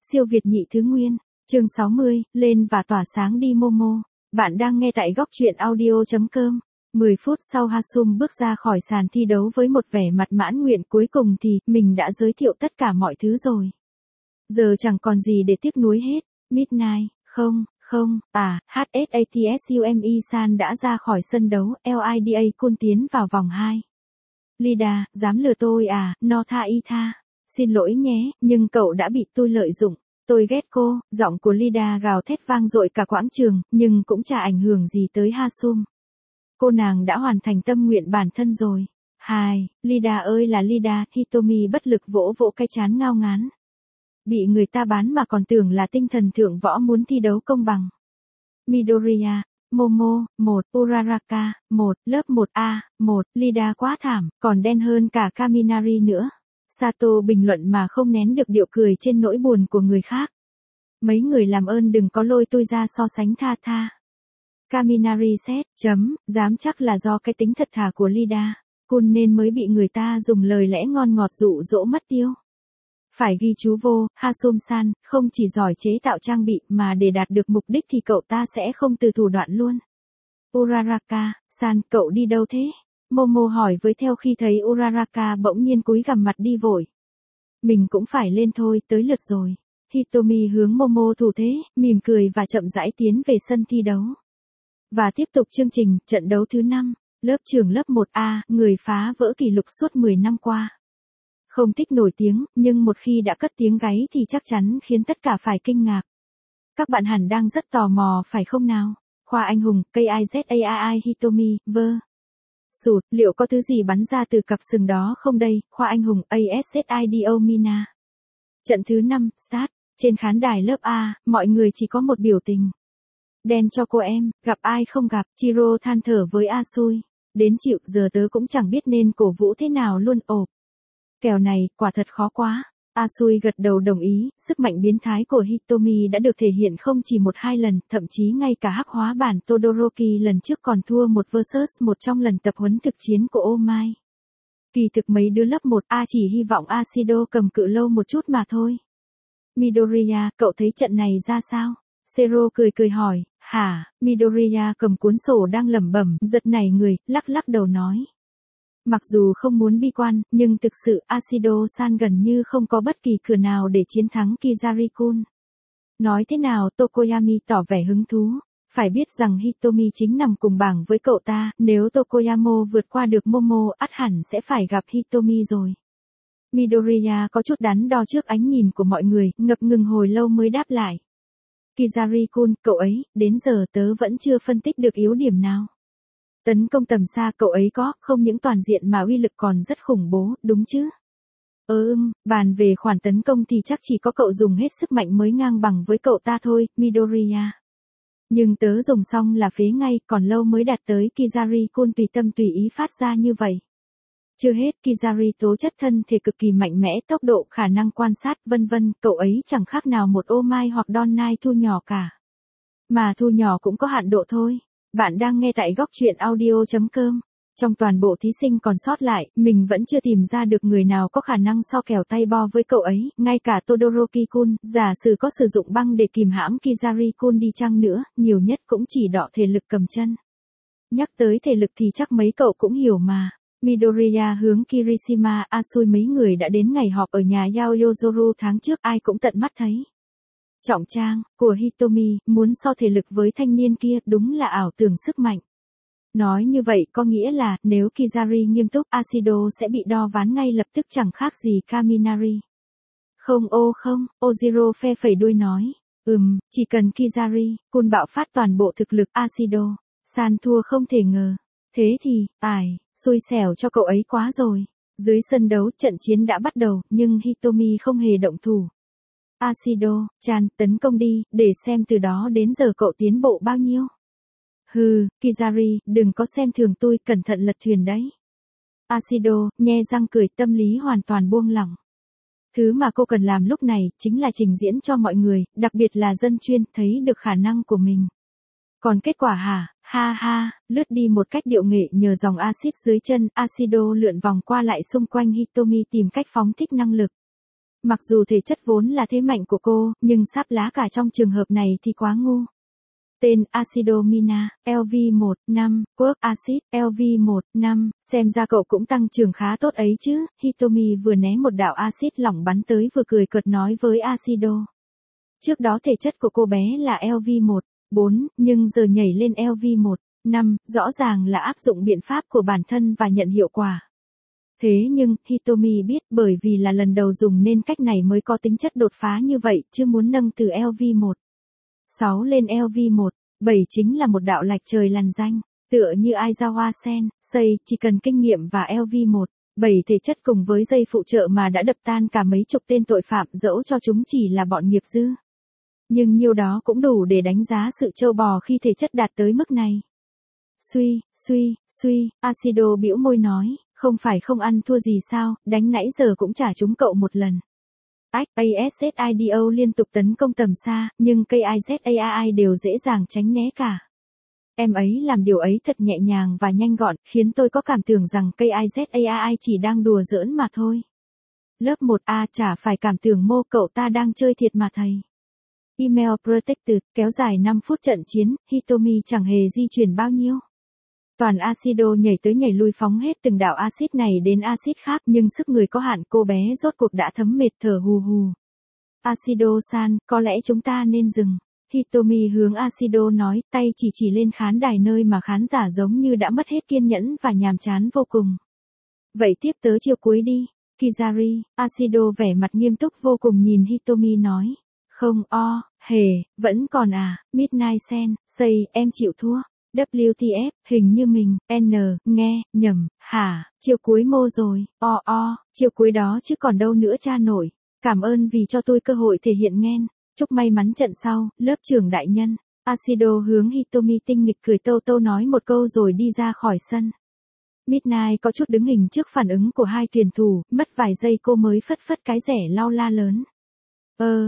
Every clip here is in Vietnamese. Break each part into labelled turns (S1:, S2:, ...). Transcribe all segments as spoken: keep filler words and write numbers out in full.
S1: Siêu Việt nhị thứ nguyên, chương sáu mươi, lên và tỏa sáng đi Momo. Bạn đang nghe tại góc truyện audio.com. mười phút sau Hasum bước ra khỏi sàn thi đấu với một vẻ mặt mãn nguyện, cuối cùng thì mình đã giới thiệu tất cả mọi thứ rồi. Giờ chẳng còn gì để tiếc nuối hết. Midnight, không, không, à, Hatsumi-san đã ra khỏi sân đấu, Lida Kun tiến vào vòng hai. Lida, dám lừa tôi à, no tha y tha. Xin lỗi nhé, nhưng cậu đã bị tôi lợi dụng. Tôi ghét cô, giọng của Lida gào thét vang dội cả quãng trường, nhưng cũng chả ảnh hưởng gì tới Hasum. Cô nàng đã hoàn thành tâm nguyện bản thân rồi. Hài, Lida ơi là Lida, Hitomi bất lực vỗ vỗ cái chán ngao ngán. Bị người ta bán mà còn tưởng là tinh thần thượng võ muốn thi đấu công bằng. Midoriya, Momo, một, Uraraka, một, lớp một A, một, Lida quá thảm, còn đen hơn cả Kaminari nữa. Sato bình luận mà không nén được điệu cười trên nỗi buồn của người khác. Mấy người làm ơn đừng có lôi tôi ra so sánh tha tha. Kaminari xét, chấm, dám chắc là do cái tính thật thà của Lida Kun nên mới bị người ta dùng lời lẽ ngon ngọt dụ dỗ mất tiêu. Phải ghi chú vô, Hasum-san, không chỉ giỏi chế tạo trang bị mà để đạt được mục đích thì cậu ta sẽ không từ thủ đoạn luôn. Uraraka-san, cậu đi đâu thế? Momo hỏi với theo khi thấy Uraraka bỗng nhiên cúi gằm mặt đi vội. Mình cũng phải lên thôi, tới lượt rồi. Hitomi hướng Momo thủ thế, mỉm cười và chậm rãi tiến về sân thi đấu. Và tiếp tục chương trình, trận đấu thứ năm, lớp trưởng lớp một A, người phá vỡ kỷ lục suốt mười năm qua. Không thích nổi tiếng, nhưng một khi đã cất tiếng gáy thì chắc chắn khiến tất cả phải kinh ngạc. Các bạn hẳn đang rất tò mò phải không nào? Khoa anh hùng, Kizai Hitomi, vơ. Sụt, liệu có thứ gì bắn ra từ cặp sừng đó không đây? Khoa anh hùng Asido Mina. Trận thứ năm, start. Trên khán đài lớp A, mọi người chỉ có một biểu tình. Đen cho cô em, gặp ai không gặp, Chiro than thở với Asui. Đến chịu, giờ tớ cũng chẳng biết nên cổ vũ thế nào luôn ộp. Kèo này, quả thật khó quá. Asui gật đầu đồng ý, sức mạnh biến thái của Hitomi đã được thể hiện không chỉ một hai lần, thậm chí ngay cả hắc hóa bản Todoroki lần trước còn thua một versus một trong lần tập huấn thực chiến của Oh My. Kỳ thực mấy đứa lớp một A chỉ hy vọng Asido cầm cự lâu một chút mà thôi. Midoriya, cậu thấy trận này ra sao? Zero cười cười hỏi, hả? Midoriya cầm cuốn sổ đang lẩm bẩm, giật nảy người, lắc lắc đầu nói. Mặc dù không muốn bi quan, nhưng thực sự Asido-san gần như không có bất kỳ cửa nào để chiến thắng Kizari-kun. Nói thế nào, Tokoyami tỏ vẻ hứng thú. Phải biết rằng Hitomi chính nằm cùng bảng với cậu ta, nếu Tokoyamo vượt qua được Momo ắt hẳn sẽ phải gặp Hitomi rồi. Midoriya có chút đắn đo trước ánh nhìn của mọi người, ngập ngừng hồi lâu mới đáp lại. Kizari-kun, cậu ấy, đến giờ tớ vẫn chưa phân tích được yếu điểm nào. Tấn công tầm xa cậu ấy có, không những toàn diện mà uy lực còn rất khủng bố, đúng chứ? Ơ ưm, bàn về khoản tấn công thì chắc chỉ có cậu dùng hết sức mạnh mới ngang bằng với cậu ta thôi, Midoriya. Nhưng tớ dùng xong là phế ngay, còn lâu mới đạt tới Kizari-kun tùy tâm tùy ý phát ra như vậy. Chưa hết, Kizari tố chất thân thể cực kỳ mạnh mẽ, tốc độ, khả năng quan sát, vân vân, cậu ấy chẳng khác nào một ô mai hoặc đon nai thu nhỏ cả. Mà thu nhỏ cũng có hạn độ thôi. Bạn đang nghe tại góc truyện audio.com. Trong toàn bộ thí sinh còn sót lại, mình vẫn chưa tìm ra được người nào có khả năng so kèo tay bo với cậu ấy, ngay cả Todoroki-kun, giả sử có sử dụng băng để kìm hãm Kizari-kun đi chăng nữa, nhiều nhất cũng chỉ đọ thể lực cầm chân. Nhắc tới thể lực thì chắc mấy cậu cũng hiểu mà. Midoriya hướng Kirishima, Asui mấy người đã đến ngày họp ở nhà Yaoyorozu tháng trước, ai cũng tận mắt thấy. Trọng trang, của Hitomi, muốn so thể lực với thanh niên kia, đúng là ảo tưởng sức mạnh. Nói như vậy có nghĩa là, nếu Kizari nghiêm túc, Asido sẽ bị đo ván ngay lập tức chẳng khác gì Kaminari. Không ô không, Ojiro phe phẩy đuôi nói. Ừm, chỉ cần Kizari, Kun bạo phát toàn bộ thực lực Asido, san thua không thể ngờ. Thế thì, ải, xui xẻo cho cậu ấy quá rồi. Dưới sân đấu, trận chiến đã bắt đầu, nhưng Hitomi không hề động thủ. Asido, chan, tấn công đi, để xem từ đó đến giờ cậu tiến bộ bao nhiêu. Hừ, Kizari, đừng có xem thường tôi, cẩn thận lật thuyền đấy. Asido, nhe răng cười, tâm lý hoàn toàn buông lỏng. Thứ mà cô cần làm lúc này, chính là trình diễn cho mọi người, đặc biệt là dân chuyên, thấy được khả năng của mình. Còn kết quả hả? Ha ha, lướt đi một cách điệu nghệ nhờ dòng axit dưới chân, Asido lượn vòng qua lại xung quanh Hitomi tìm cách phóng thích năng lực. mặc dù thể chất vốn là thế mạnh của cô, nhưng sáp lá cả trong trường hợp này thì quá ngu. Tên Acidomina, L V một năm, Work Acid, L V một năm, xem ra cậu cũng tăng trưởng khá tốt ấy chứ. Hitomi vừa né một đạo axit lỏng bắn tới vừa cười cợt nói với Acido. Trước đó thể chất của cô bé là L V một, bốn, nhưng giờ nhảy lên L V một, năm, rõ ràng là áp dụng biện pháp của bản thân và nhận hiệu quả. Thế nhưng, Hitomi biết bởi vì là lần đầu dùng nên cách này mới có tính chất đột phá như vậy, chứ muốn nâng từ L V một, sáu lên L V một, bảy chính là một đạo lạch trời lằn danh, tựa như Aizawa Sen, Sei, chỉ cần kinh nghiệm và L V một, bảy thể chất cùng với dây phụ trợ mà đã đập tan cả mấy chục tên tội phạm dẫu cho chúng chỉ là bọn nghiệp dư. Nhưng nhiêu đó cũng đủ để đánh giá sự trâu bò khi thể chất đạt tới mức này. Suy, suy, suy, Acido bĩu môi nói, không phải không ăn thua gì sao, đánh nãy giờ cũng trả chúng cậu một lần. Ách, Azido liên tục tấn công tầm xa, nhưng cây Izai đều dễ dàng tránh né cả. Em ấy làm điều ấy thật nhẹ nhàng và nhanh gọn, khiến tôi có cảm tưởng rằng cây Izai chỉ đang đùa giỡn mà thôi. Lớp một A chả phải cảm tưởng mô cậu ta đang chơi thiệt mà thầy. Email Protected, kéo dài năm phút trận chiến, Hitomi chẳng hề di chuyển bao nhiêu. Toàn Acido nhảy tới nhảy lui phóng hết từng đạo axit này đến axit khác, nhưng sức người có hạn, cô bé rốt cuộc đã thấm mệt thở hù hù. Acido-san, có lẽ chúng ta nên dừng. Hitomi hướng Acido nói, tay chỉ chỉ lên khán đài nơi mà khán giả giống như đã mất hết kiên nhẫn và nhàm chán vô cùng. Vậy tiếp tới chiều cuối đi. Kizari, Acido vẻ mặt nghiêm túc vô cùng nhìn Hitomi nói. Không o, hề, vẫn còn à, Midnight Sen, Sei, em chịu thua. W T F, hình như mình, N, nghe, nhầm, hả, chiều cuối mô rồi, o o, chiều cuối đó chứ còn đâu nữa cha nội. Cảm ơn vì cho tôi cơ hội thể hiện nghen. Chúc may mắn trận sau, lớp trưởng đại nhân. Acido hướng Hitomi tinh nghịch cười tâu tâu nói một câu rồi đi ra khỏi sân. Midnight có chút đứng hình trước phản ứng của hai tuyển thủ, mất vài giây cô mới phất phất cái rẻ lau la lớn. Ơ,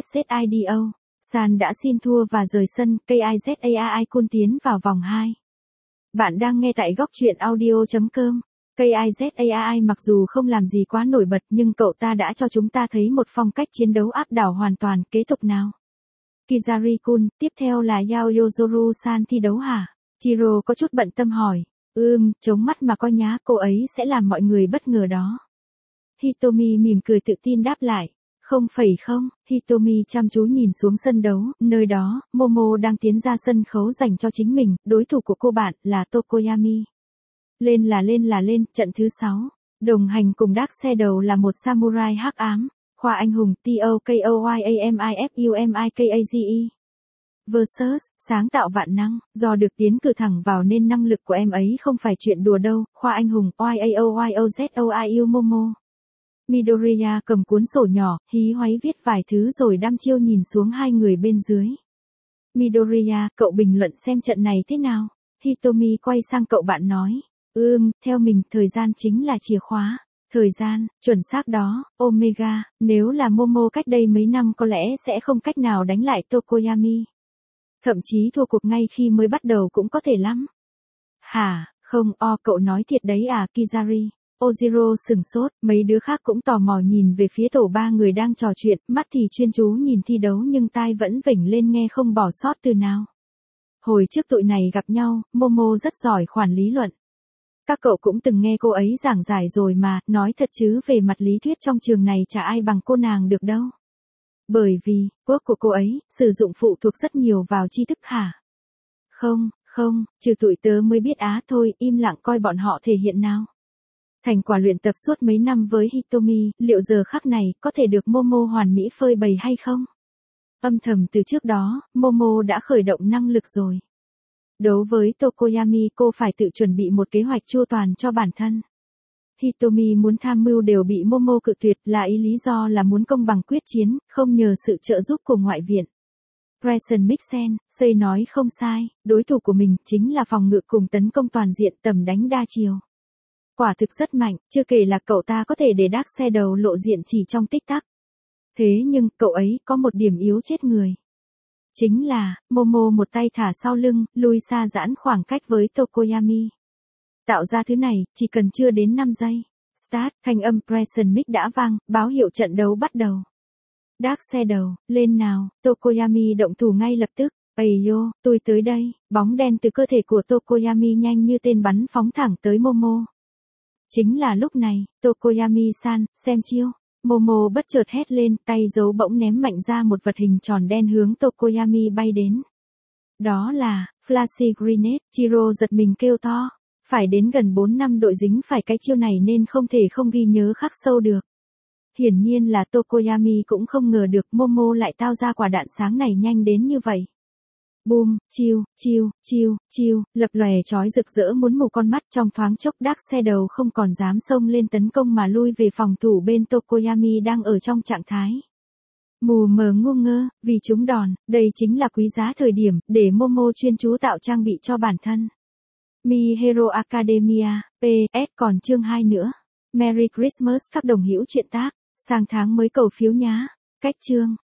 S1: Azido. San đã xin thua và rời sân, cây Izai Kun tiến vào vòng hai. Bạn đang nghe tại góc truyện audio chấm com. Cây Izai mặc dù không làm gì quá nổi bật nhưng cậu ta đã cho chúng ta thấy một phong cách chiến đấu áp đảo hoàn toàn. Kế tục nào. Kizari-kun, tiếp theo là Yao Yozoru-san thi đấu hả? Chiro có chút bận tâm hỏi. Ừm, chống mắt mà coi nhá, cô ấy sẽ làm mọi người bất ngờ đó. Hitomi mỉm cười tự tin đáp lại. Không phẩy không, Hitomi chăm chú nhìn xuống sân đấu, nơi đó, Momo đang tiến ra sân khấu dành cho chính mình, đối thủ của cô bạn là Tokoyami. Lên là lên là lên, trận thứ sáu. Đồng hành cùng Dark Shadow là một samurai hắc ám, khoa anh hùng Tokoyamifumikage. Versus, sáng tạo vạn năng, do được tiến cử thẳng vào nên năng lực của em ấy không phải chuyện đùa đâu, khoa anh hùng Yaoyozoiu Momo. Midoriya cầm cuốn sổ nhỏ, hí hoáy viết vài thứ rồi đăm chiêu nhìn xuống hai người bên dưới. Midoriya, cậu bình luận xem trận này thế nào? Hitomi quay sang cậu bạn nói. Ừm, theo mình, thời gian chính là chìa khóa. Thời gian, chuẩn xác đó, Omega, nếu là Momo cách đây mấy năm có lẽ sẽ không cách nào đánh lại Tokoyami. Thậm chí thua cuộc ngay khi mới bắt đầu cũng có thể lắm. Hả, không, o cậu nói thiệt đấy à, Kizari. Ojiro sửng sốt, mấy đứa khác cũng tò mò nhìn về phía tổ ba người đang trò chuyện, mắt thì chuyên chú nhìn thi đấu nhưng tai vẫn vểnh lên nghe không bỏ sót từ nào. Hồi trước tụi này gặp nhau, Momo rất giỏi khoản lý luận. Các cậu cũng từng nghe cô ấy giảng giải rồi mà, nói thật chứ về mặt lý thuyết trong trường này chả ai bằng cô nàng được đâu. Bởi vì, quốc của cô ấy, sử dụng phụ thuộc rất nhiều vào tri thức hả? Không, không, trừ tụi tớ mới biết á thôi, im lặng coi bọn họ thể hiện nào. Thành quả luyện tập suốt mấy năm với Hitomi, liệu giờ khắc này có thể được Momo hoàn mỹ phơi bày hay không? Âm thầm từ trước đó, Momo đã khởi động năng lực rồi. Đấu với Tokoyami cô phải tự chuẩn bị một kế hoạch chu toàn cho bản thân. Hitomi muốn tham mưu đều bị Momo cự tuyệt, là ý lý do là muốn công bằng quyết chiến, không nhờ sự trợ giúp của ngoại viện. Grayson Mixen, Sei nói không sai, đối thủ của mình chính là phòng ngự cùng tấn công toàn diện tầm đánh đa chiều. Quả thực rất mạnh, chưa kể là cậu ta có thể để Dark Shadow lộ diện chỉ trong tích tắc. Thế nhưng, cậu ấy có một điểm yếu chết người. Chính là, Momo một tay thả sau lưng, lui xa giãn khoảng cách với Tokoyami. Tạo ra thứ này, chỉ cần chưa đến năm giây. Start, thanh âm Preston Mic đã vang, báo hiệu trận đấu bắt đầu. Dark Shadow, lên nào, Tokoyami động thủ ngay lập tức. Ây yo, tôi tới đây, bóng đen từ cơ thể của Tokoyami nhanh như tên bắn phóng thẳng tới Momo. Chính là lúc này, Tokoyami-san, xem chiêu. Momo bất chợt hét lên, tay giấu bỗng ném mạnh ra một vật hình tròn đen hướng Tokoyami bay đến. Đó là, Flashy Grenade, Chiro giật mình kêu to. Phải đến gần bốn năm đội dính phải cái chiêu này nên không thể không ghi nhớ khắc sâu được. Hiển nhiên là Tokoyami cũng không ngờ được Momo lại tao ra quả đạn sáng này nhanh đến như vậy. Boom, chiêu, chiêu, chiêu, chiêu, lập lòe chói rực rỡ muốn mù con mắt trong thoáng chốc. Dark Shadow không còn dám xông lên tấn công mà lui về phòng thủ bên Tokoyami đang ở trong trạng thái mù mờ ngu ngơ, vì chúng đòn, đây chính là quý giá thời điểm để Momo chuyên chú tạo trang bị cho bản thân. Mi Hero Academia, pê ét còn chương hai nữa. Merry Christmas các đồng hữu truyện tác, sang tháng mới cầu phiếu nhá. Cách chương